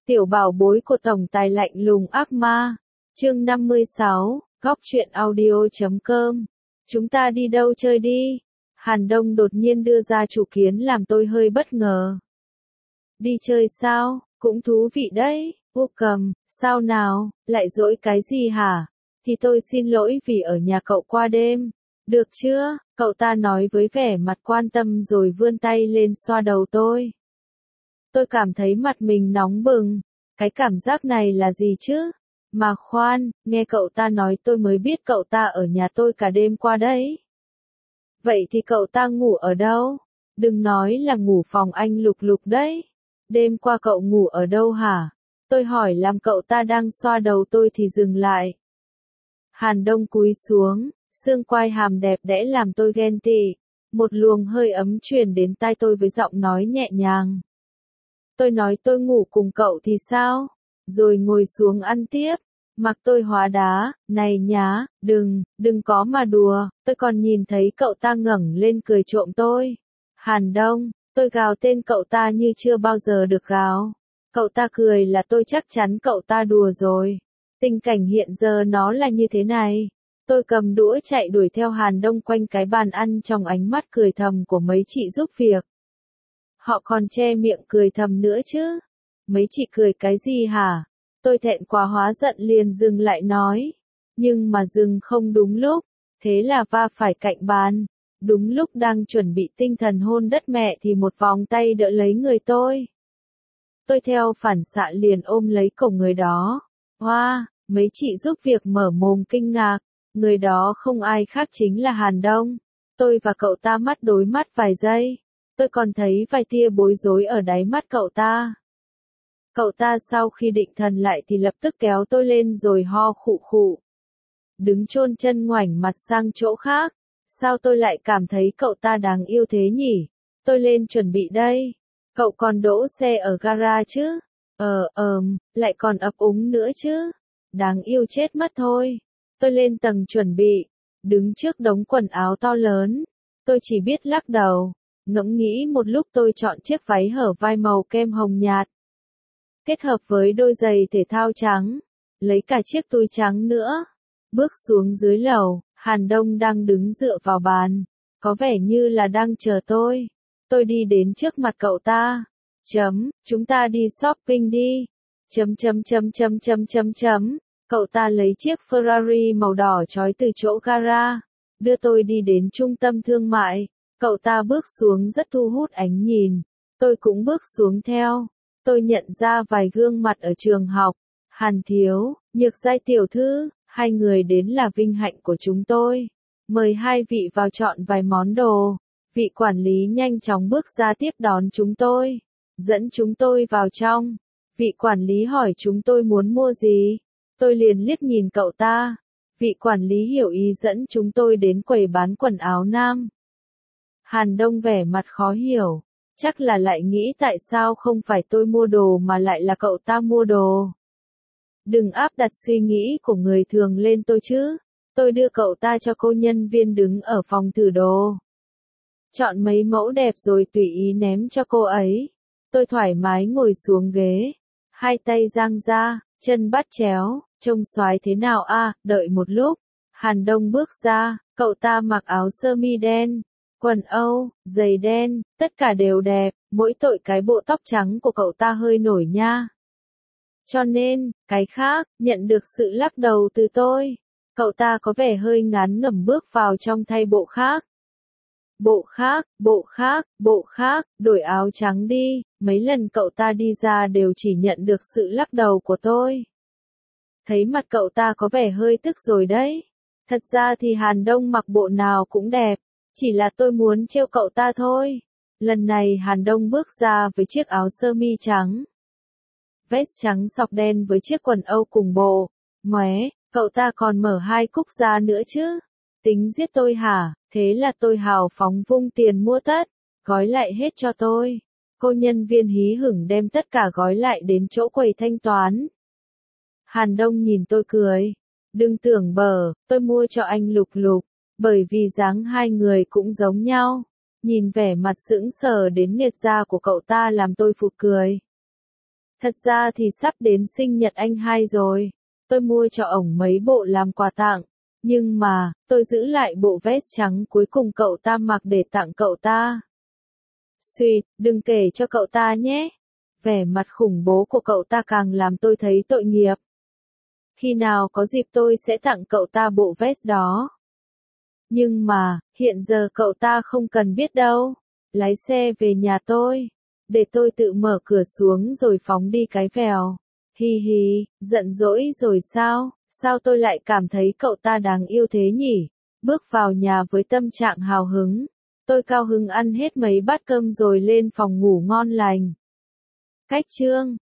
Tiểu bảo bối của tổng tài lạnh lùng ác ma. Chương 56, góc truyện audio.com. Chúng ta đi đâu chơi đi? Hàn Đông đột nhiên đưa ra chủ kiến làm tôi hơi bất ngờ. Đi chơi sao? Cũng thú vị đấy. Vô cầm, sao nào, lại dỗi cái gì hả? Thì tôi xin lỗi vì ở nhà cậu qua đêm. Được chưa? Cậu ta nói với vẻ mặt quan tâm rồi vươn tay lên xoa đầu tôi. Tôi cảm thấy mặt mình nóng bừng. Cái cảm giác này là gì chứ? Mà khoan, nghe cậu ta nói tôi mới biết cậu ta ở nhà tôi cả đêm qua đấy. Vậy thì cậu ta ngủ ở đâu? Đừng nói là ngủ phòng anh Lục Lục đấy. Đêm qua cậu ngủ ở đâu hả? Tôi hỏi làm cậu ta đang xoa đầu tôi thì dừng lại. Hàn Đông cúi xuống, xương quai hàm đẹp đẽ làm tôi ghen tị. Một luồng hơi ấm truyền đến tai tôi với giọng nói nhẹ nhàng. Tôi nói tôi ngủ cùng cậu thì sao? Rồi ngồi xuống ăn tiếp. Mặc tôi hóa đá, này nhá, đừng có mà đùa, tôi còn nhìn thấy cậu ta ngẩng lên cười trộm tôi. Hàn Đông, tôi gào tên cậu ta như chưa bao giờ được gào. Cậu ta cười là tôi chắc chắn cậu ta đùa rồi. Tình cảnh hiện giờ nó là như thế này. Tôi cầm đũa chạy đuổi theo Hàn Đông quanh cái bàn ăn trong ánh mắt cười thầm của mấy chị giúp việc. Họ còn che miệng cười thầm nữa chứ. Mấy chị cười cái gì hả? Tôi thẹn quá hóa giận liền dừng lại nói. Nhưng mà dừng không đúng lúc. Thế là va phải cạnh bàn. Đúng lúc đang chuẩn bị tinh thần hôn đất mẹ thì một vòng tay đỡ lấy người tôi. Tôi theo phản xạ liền ôm lấy cổ người đó. Hoa, mấy chị giúp việc mở mồm kinh ngạc. Người đó không ai khác chính là Hàn Đông. Tôi và cậu ta mắt đối mắt vài giây. Tôi còn thấy vài tia bối rối ở đáy mắt cậu ta. Cậu ta sau khi định thần lại thì lập tức kéo tôi lên rồi ho khụ khụ. Đứng chôn chân ngoảnh mặt sang chỗ khác. Sao tôi lại cảm thấy cậu ta đáng yêu thế nhỉ? Tôi lên chuẩn bị đây. Cậu còn đỗ xe ở gara chứ? Lại còn ấp úng nữa chứ? Đáng yêu chết mất thôi. Tôi lên tầng chuẩn bị. Đứng trước đống quần áo to lớn. Tôi chỉ biết lắc đầu. Ngẫm nghĩ một lúc tôi chọn chiếc váy hở vai màu kem hồng nhạt. Kết hợp với đôi giày thể thao trắng. Lấy cả chiếc túi trắng nữa. Bước xuống dưới lầu, Hàn Đông đang đứng dựa vào bàn. Có vẻ như là đang chờ tôi. Tôi đi đến trước mặt cậu ta. Chúng ta đi shopping đi. Cậu ta lấy chiếc Ferrari màu đỏ chói từ chỗ gara. Đưa tôi đi đến trung tâm thương mại. Cậu ta bước xuống rất thu hút ánh nhìn. Tôi cũng bước xuống theo. Tôi nhận ra vài gương mặt ở trường học. Hàn Thiếu, Nhược Giai tiểu thư, hai người đến là vinh hạnh của chúng tôi. Mời hai vị vào chọn vài món đồ. Vị quản lý nhanh chóng bước ra tiếp đón chúng tôi. Dẫn chúng tôi vào trong. Vị quản lý hỏi chúng tôi muốn mua gì. Tôi liền liếc nhìn cậu ta. Vị quản lý hiểu ý dẫn chúng tôi đến quầy bán quần áo nam. Hàn Đông vẻ mặt khó hiểu. Chắc là lại nghĩ tại sao không phải tôi mua đồ mà lại là cậu ta mua đồ. Đừng áp đặt suy nghĩ của người thường lên tôi chứ. Tôi đưa cậu ta cho cô nhân viên đứng ở phòng thử đồ. Chọn mấy mẫu đẹp rồi tùy ý ném cho cô ấy. Tôi thoải mái ngồi xuống ghế. Hai tay dang ra, chân bắt chéo, trông xoái thế nào à, đợi một lúc. Hàn Đông bước ra, cậu ta mặc áo sơ mi đen, quần Âu, giày đen, tất cả đều đẹp, mỗi tội cái bộ tóc trắng của cậu ta hơi nổi nha. Cho nên, cái khác, nhận được sự lắc đầu từ tôi. Cậu ta có vẻ hơi ngán ngẩm bước vào trong thay bộ khác. Bộ khác, đổi áo trắng đi. Mấy lần cậu ta đi ra đều chỉ nhận được sự lắc đầu của tôi. Thấy mặt cậu ta có vẻ hơi tức rồi đấy. Thật ra thì Hàn Đông mặc bộ nào cũng đẹp. Chỉ là tôi muốn trêu cậu ta thôi. Lần này Hàn Đông bước ra với chiếc áo sơ mi trắng. Vest trắng sọc đen với chiếc quần Âu cùng bộ. Móe, cậu ta còn mở hai cúc ra nữa chứ. Tính giết tôi hả? Thế là tôi hào phóng vung tiền mua tất. Gói lại hết cho tôi. Cô nhân viên hí hửng đem tất cả gói lại đến chỗ quầy thanh toán. Hàn Đông nhìn tôi cười. Đừng tưởng bở, tôi mua cho anh Lục Lục. Bởi vì dáng hai người cũng giống nhau. Nhìn vẻ mặt sững sờ đến nghẹt da của cậu ta làm tôi phụt cười. Thật ra thì sắp đến sinh nhật anh hai rồi. Tôi mua cho ổng mấy bộ làm quà tặng. Nhưng mà, tôi giữ lại bộ vest trắng cuối cùng cậu ta mặc để tặng cậu ta. Xuyệt, đừng kể cho cậu ta nhé. Vẻ mặt khủng bố của cậu ta càng làm tôi thấy tội nghiệp. Khi nào có dịp tôi sẽ tặng cậu ta bộ vest đó. Nhưng mà, hiện giờ cậu ta không cần biết đâu. Lái xe về nhà tôi. Để tôi tự mở cửa xuống rồi phóng đi cái vèo. Hi hi, giận dỗi rồi sao? Sao tôi lại cảm thấy cậu ta đáng yêu thế nhỉ? Bước vào nhà với tâm trạng hào hứng. Tôi cao hứng ăn hết mấy bát cơm rồi lên phòng ngủ ngon lành. Cách chương